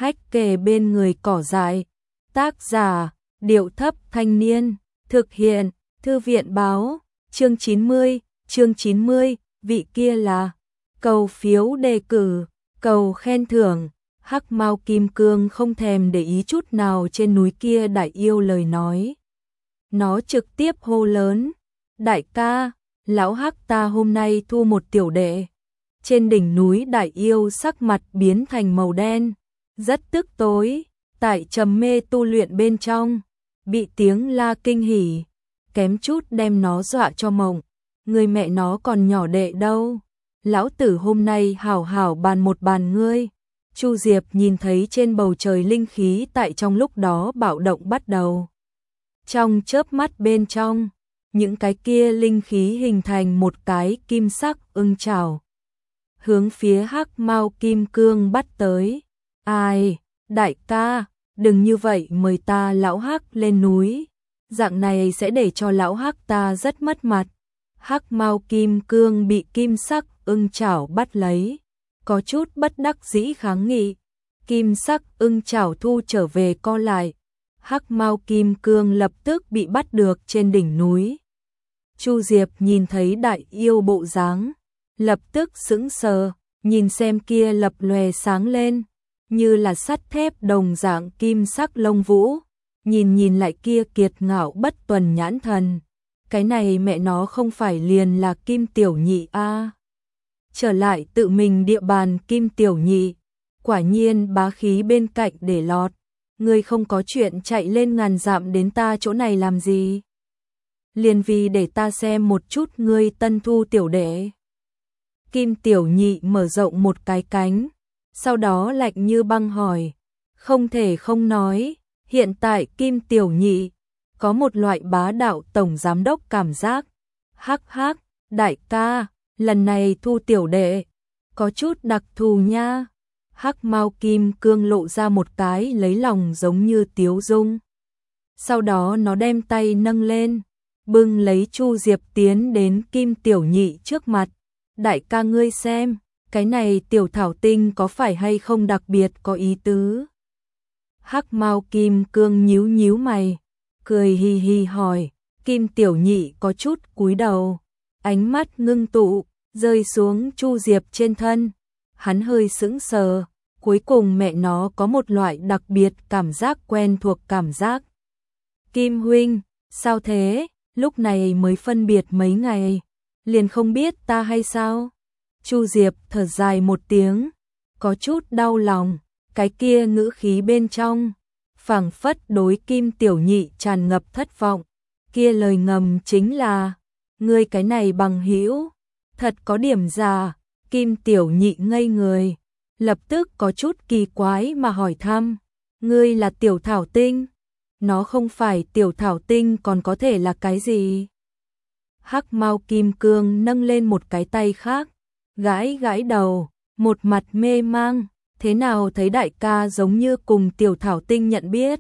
hách kề bên người cỏ dại. Tác giả, Điệu Thấp Thanh Niên, thực hiện, Thư viện báo, chương 90, vị kia là, cầu phiếu đề cử, cầu khen thưởng. Hắc Mao Kim Cương không thèm để ý chút nào trên núi kia đại yêu lời nói. Nó trực tiếp hô lớn, đại ca, lão Hắc ta hôm nay thu một tiểu đệ. Trên đỉnh núi đại yêu sắc mặt biến thành màu đen, rất tức tối, tại trầm mê tu luyện bên trong, bị tiếng la kinh hỉ, kém chút đem nó dọa cho mộng. Người mẹ nó còn nhỏ đệ đâu, lão tử hôm nay hảo hảo bàn một bàn ngươi. Chu Diệp nhìn thấy trên bầu trời linh khí tại trong lúc đó bạo động bắt đầu. Trong chớp mắt bên trong, những cái kia linh khí hình thành một cái kim sắc ưng chảo, hướng phía Hắc Mao Kim Cương bắt tới. Ai, đại ca, đừng như vậy, mời ta lão Hắc lên núi, dạng này sẽ để cho lão Hắc ta rất mất mặt. Hắc Mao Kim Cương bị kim sắc ưng chảo bắt lấy, có chút bất đắc dĩ kháng nghị. Kim sắc ưng chảo thu trở về co lại, Hắc Mao Kim Cương lập tức bị bắt được trên đỉnh núi. Chu Diệp nhìn thấy đại yêu bộ dáng, lập tức sững sờ, nhìn xem kia lập lòe sáng lên, như là sắt thép đồng dạng kim sắc lông vũ, nhìn lại kia kiệt ngạo bất tuần nhãn thần. Cái này mẹ nó không phải liền là Kim Tiểu Nhị a? Trở lại tự mình địa bàn Kim Tiểu Nhị, quả nhiên bá khí bên cạnh để lọt. Ngươi không có chuyện chạy lên ngàn dặm đến ta chỗ này làm gì? Liền vì để ta xem một chút ngươi tân thu tiểu đệ. Kim Tiểu Nhị mở rộng một cái cánh, sau đó lạnh như băng hỏi. Không thể không nói, hiện tại Kim Tiểu Nhị có một loại bá đạo tổng giám đốc cảm giác. Hắc hắc, đại ca, lần này thu tiểu đệ có chút đặc thù nha. Hắc Mao Kim Cương lộ ra một cái lấy lòng giống như tiếu dung. Sau đó nó đem tay nâng lên, bưng lấy Chu Diệp tiến đến Kim Tiểu Nhị trước mặt. Đại ca ngươi xem, cái này tiểu thảo tinh có phải hay không đặc biệt có ý tứ? Hắc Mao Kim Cương nhíu nhíu mày, cười hì hì hỏi. Kim Tiểu Nhị có chút cúi đầu, ánh mắt ngưng tụ, rơi xuống Chu Diệp trên thân. Hắn hơi sững sờ, cuối cùng mẹ nó có một loại đặc biệt cảm giác quen thuộc cảm giác. Kim huynh, sao thế? Lúc này mới phân biệt mấy ngày, liền không biết ta hay sao? Chu Diệp thở dài một tiếng, có chút đau lòng, cái kia ngữ khí bên trong phảng phất đối Kim Tiểu Nhị tràn ngập thất vọng. Kia lời ngầm chính là, ngươi cái này bằng hữu thật có điểm già. Kim Tiểu Nhị ngây người, lập tức có chút kỳ quái mà hỏi thăm, ngươi là tiểu thảo tinh? Nó không phải tiểu thảo tinh còn có thể là cái gì? Hắc Mao Kim Cương nâng lên một cái tay khác, gãi gãi đầu, một mặt mê mang. Thế nào thấy đại ca giống như cùng tiểu thảo tinh nhận biết?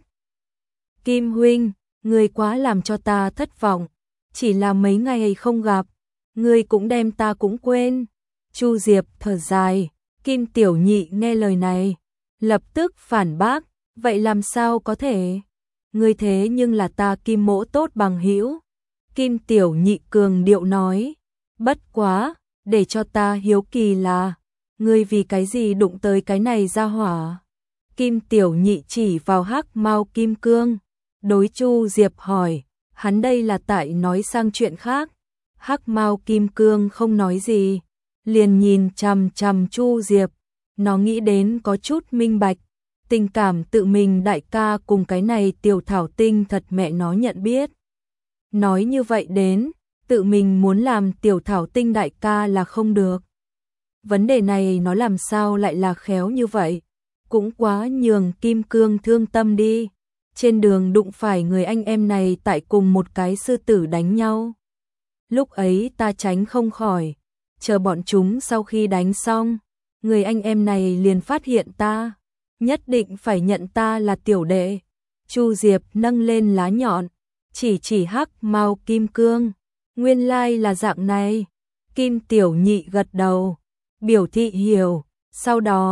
Kim huynh, ngươi quá làm cho ta thất vọng, chỉ là mấy ngày không gặp, ngươi cũng đem ta cũng quên. Chu Diệp thở dài. Kim Tiểu Nhị nghe lời này, lập tức phản bác, vậy làm sao có thể? Ngươi thế nhưng là ta Kim mỗ tốt bằng hữu. Kim Tiểu Nhị cường điệu nói, bất quá, để cho ta hiếu kỳ là, ngươi vì cái gì đụng tới cái này ra hỏa? Kim Tiểu Nhị chỉ vào Hắc Mao Kim Cương, đối Chu Diệp hỏi, hắn đây là tại nói sang chuyện khác. Hắc Mao Kim Cương không nói gì, liền nhìn chằm chằm Chu Diệp. Nó nghĩ đến có chút minh bạch, tình cảm tự mình đại ca cùng cái này tiểu thảo tinh thật mẹ nó nhận biết. Nói như vậy đến, tự mình muốn làm tiểu thảo tinh đại ca là không được. Vấn đề này nó làm sao lại là khéo như vậy? Cũng quá nhường Kim Cương thương tâm đi. Trên đường đụng phải người anh em này tại cùng một cái sư tử đánh nhau. Lúc ấy ta tránh không khỏi, chờ bọn chúng sau khi đánh xong, người anh em này liền phát hiện ta, nhất định phải nhận ta là tiểu đệ. Chu Diệp nâng lên lá nhọn, chỉ Hắc Mao Kim Cương, nguyên lai là dạng này. Kim Tiểu Nhị gật đầu, biểu thị hiểu, sau đó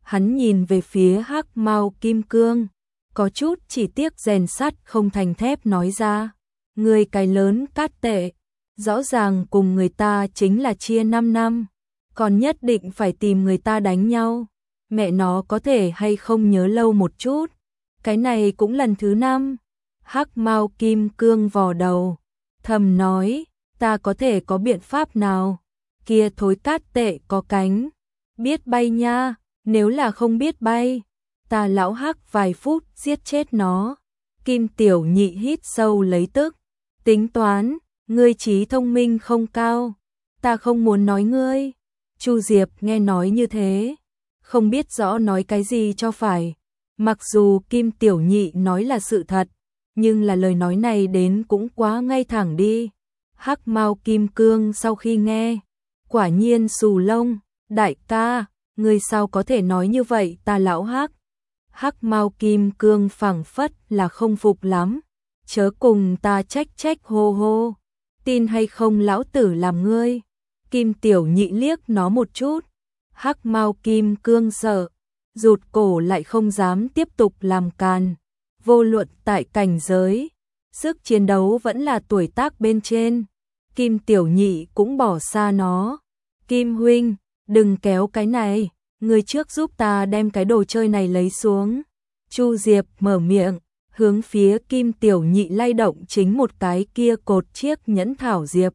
Hắn nhìn về phía Hắc Mao Kim Cương, có chút chỉ tiếc rèn sắt không thành thép nói ra. Người cái lớn cát tệ, rõ ràng cùng người ta chính là chia 5 năm, còn nhất định phải tìm người ta đánh nhau. Mẹ nó có thể hay không nhớ lâu một chút. Cái này cũng lần thứ 5. Hắc Mao Kim Cương vò đầu, thầm nói, ta có thể có biện pháp nào? Kia thối cát tệ có cánh, biết bay nha, nếu là không biết bay, ta lão Hắc vài phút giết chết nó. Kim Tiểu Nhị hít sâu lấy tức, tính toán, ngươi trí thông minh không cao, ta không muốn nói ngươi. Chu Diệp nghe nói như thế, không biết rõ nói cái gì cho phải. Mặc dù Kim Tiểu Nhị nói là sự thật, nhưng là lời nói này đến cũng quá ngay thẳng đi. Hắc Mao Kim Cương sau khi nghe, quả nhiên xù lông, đại ca, ngươi sao có thể nói như vậy ta lão Hắc. Hắc Mao Kim Cương phảng phất là không phục lắm, chớ cùng ta trách hô hô, tin hay không lão tử làm ngươi. Kim Tiểu Nhị liếc nó một chút, Hắc Mao Kim Cương sợ, rụt cổ lại không dám tiếp tục làm càn. Vô luận tại cảnh giới, sức chiến đấu vẫn là tuổi tác bên trên, Kim Tiểu Nhị cũng bỏ xa nó. Kim huynh, đừng kéo cái này, người trước giúp ta đem cái đồ chơi này lấy xuống. Chu Diệp mở miệng, hướng phía Kim Tiểu Nhị lay động chính một cái kia cột chiếc nhẫn thảo diệp.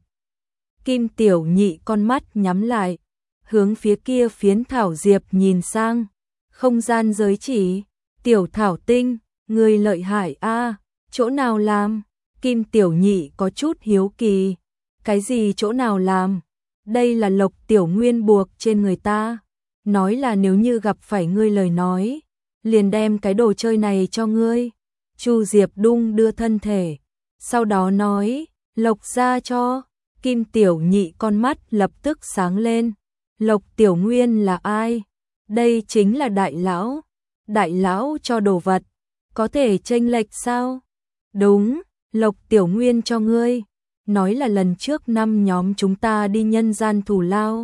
Kim Tiểu Nhị con mắt nhắm lại, hướng phía kia phiến thảo diệp nhìn sang. Không gian giới chỉ, Tiểu Thảo Tinh, người lợi hại a, chỗ nào làm? Kim Tiểu Nhị có chút hiếu kỳ. Cái gì chỗ nào làm? Đây là Lộc Tiểu Nguyên buộc trên người ta. Nói là nếu như gặp phải ngươi lời nói, liền đem cái đồ chơi này cho ngươi. Chu Diệp đung đưa thân thể, sau đó nói, Lộc ra cho. Kim Tiểu Nhị con mắt lập tức sáng lên. Lộc Tiểu Nguyên là ai? Đây chính là đại lão. Đại lão cho đồ vật, có thể chênh lệch sao? Đúng, Lộc Tiểu Nguyên cho ngươi. Nói là lần trước năm nhóm chúng ta đi nhân gian thủ lao,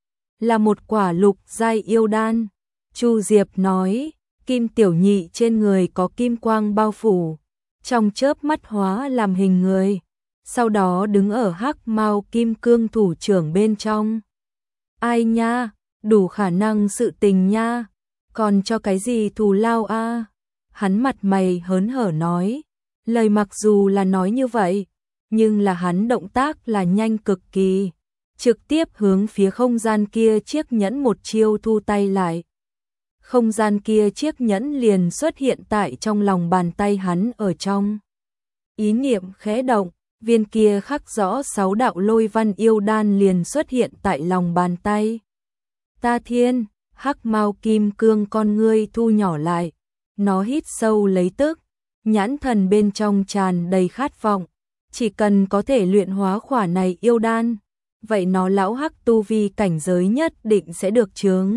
là một quả lục giai yêu đan. Chu Diệp nói, Kim Tiểu Nhị trên người có kim quang bao phủ, trong chớp mắt hóa làm hình người, sau đó đứng ở Hắc Mao Kim Cương thủ trưởng bên trong. Ai nha, đủ khả năng sự tình nha, còn cho cái gì thù lao a? Hắn mặt mày hớn hở nói, lời mặc dù là nói như vậy, nhưng là hắn động tác là nhanh cực kỳ, trực tiếp hướng phía không gian kia chiếc nhẫn một chiêu thu tay lại. Không gian kia chiếc nhẫn liền xuất hiện tại trong lòng bàn tay hắn ở trong. Ý niệm khẽ động, viên kia khắc rõ 6 đạo lôi văn yêu đan liền xuất hiện tại lòng bàn tay. Ta thiên, Hắc Mao Kim Cương con ngươi thu nhỏ lại, nó hít sâu lấy tức, nhãn thần bên trong tràn đầy khát vọng, chỉ cần có thể luyện hóa khỏa này yêu đan, vậy nó lão Hắc tu vi cảnh giới nhất định sẽ được chướng.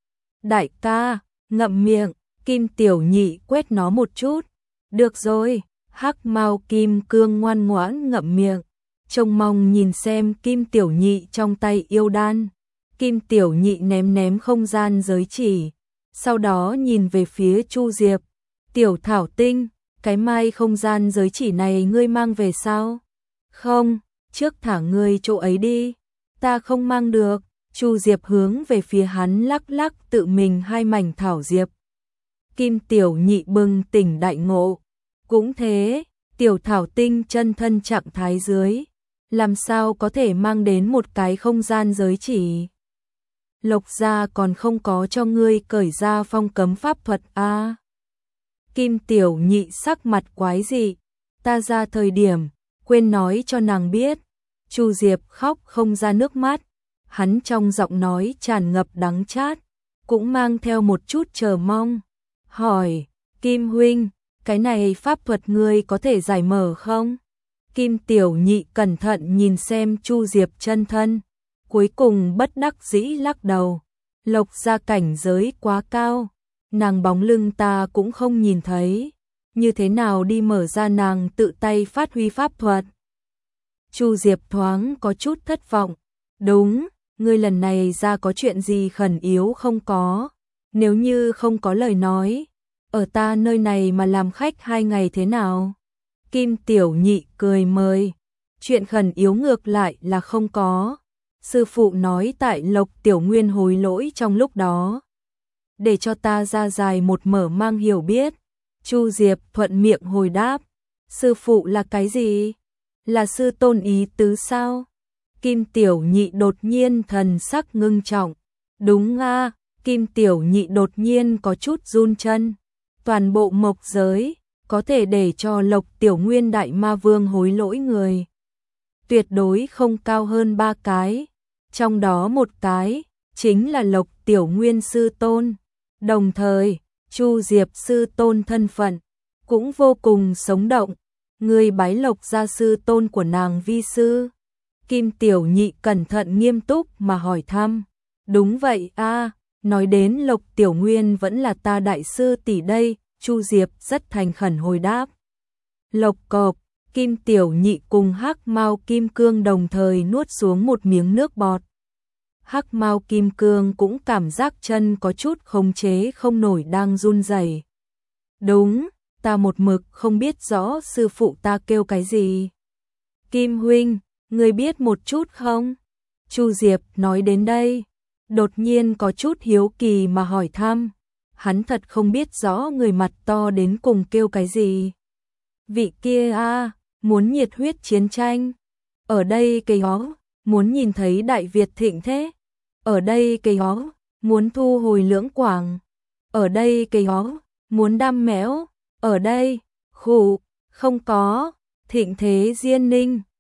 Đại ca, ngậm miệng, Kim Tiểu Nhị quét nó một chút. Được rồi, Hắc Mao Kim Cương ngoan ngoãn ngậm miệng, trông mong nhìn xem Kim Tiểu Nhị trong tay yêu đan. Kim Tiểu Nhị ném không gian giới chỉ, sau đó nhìn về phía Chu Diệp. Tiểu Thảo Tinh, cái mai không gian giới chỉ này ngươi mang về sao? Không, trước thả ngươi chỗ ấy đi, ta không mang được. Chu Diệp hướng về phía hắn lắc lắc tự mình hai mảnh thảo diệp. Kim Tiểu Nhị bừng tỉnh đại ngộ. Cũng thế, Tiểu Thảo Tinh chân thân trạng thái dưới, làm sao có thể mang đến một cái không gian giới chỉ? Lộc gia còn không có cho ngươi cởi ra phong cấm pháp thuật a. Kim Tiểu Nhị sắc mặt quái dị, ta ra thời điểm, quên nói cho nàng biết. Chu Diệp khóc không ra nước mắt, hắn trong giọng nói tràn ngập đắng chát, cũng mang theo một chút chờ mong. Hỏi, Kim huynh, cái này pháp thuật ngươi có thể giải mở không? Kim Tiểu Nhị cẩn thận nhìn xem Chu Diệp chân thân, cuối cùng bất đắc dĩ lắc đầu. Lộc gia cảnh giới quá cao, nàng bóng lưng ta cũng không nhìn thấy, như thế nào đi mở ra nàng tự tay phát huy pháp thuật? Chu Diệp thoáng có chút thất vọng. Đúng, ngươi lần này ra có chuyện gì khẩn yếu không có? Nếu như không có lời nói, ở ta nơi này mà làm khách 2 ngày thế nào? Kim Tiểu Nhị cười mời. Chuyện khẩn yếu ngược lại là không có. Sư phụ nói tại Lộc Tiểu Nguyên hối lỗi trong lúc đó. Để cho ta ra dài một mở mang hiểu biết. Chu Diệp thuận miệng hồi đáp. Sư phụ là cái gì? Là sư tôn ý tứ sao? Kim Tiểu Nhị đột nhiên thần sắc ngưng trọng. Đúng a. Kim Tiểu Nhị đột nhiên có chút run chân. Toàn bộ mộc giới, có thể để cho Lộc Tiểu Nguyên Đại Ma Vương hối lỗi người. Tuyệt đối không cao hơn 3 cái. Trong đó một cái, chính là Lộc Tiểu Nguyên Sư Tôn. Đồng thời, Chu Diệp Sư Tôn thân phận, cũng vô cùng sống động. Người bái Lộc gia Sư Tôn của nàng vi sư. Kim Tiểu Nhị cẩn thận nghiêm túc mà hỏi thăm. Đúng vậy a. Nói đến Lộc Tiểu Nguyên vẫn là ta đại sư tỷ đây, Chu Diệp rất thành khẩn hồi đáp. Lộc cộc, Kim Tiểu Nhị cùng Hắc Mao Kim Cương đồng thời nuốt xuống một miếng nước bọt. Hắc Mao Kim Cương cũng cảm giác chân có chút khống chế không nổi đang run rẩy. Đúng, ta một mực không biết rõ sư phụ ta kêu cái gì. Kim huynh, người biết một chút không? Chu Diệp nói đến đây, đột nhiên có chút hiếu kỳ mà hỏi thăm. Hắn thật không biết rõ người mặt to đến cùng kêu cái gì. Vị kia a, muốn nhiệt huyết chiến tranh. Ở đây cây hó, muốn nhìn thấy Đại Việt thịnh thế. Ở đây cây hó, muốn thu hồi Lưỡng Quảng. Ở đây cây hó, muốn đam mẽo. Ở đây, khụ, không có, thịnh thế Diên Ninh.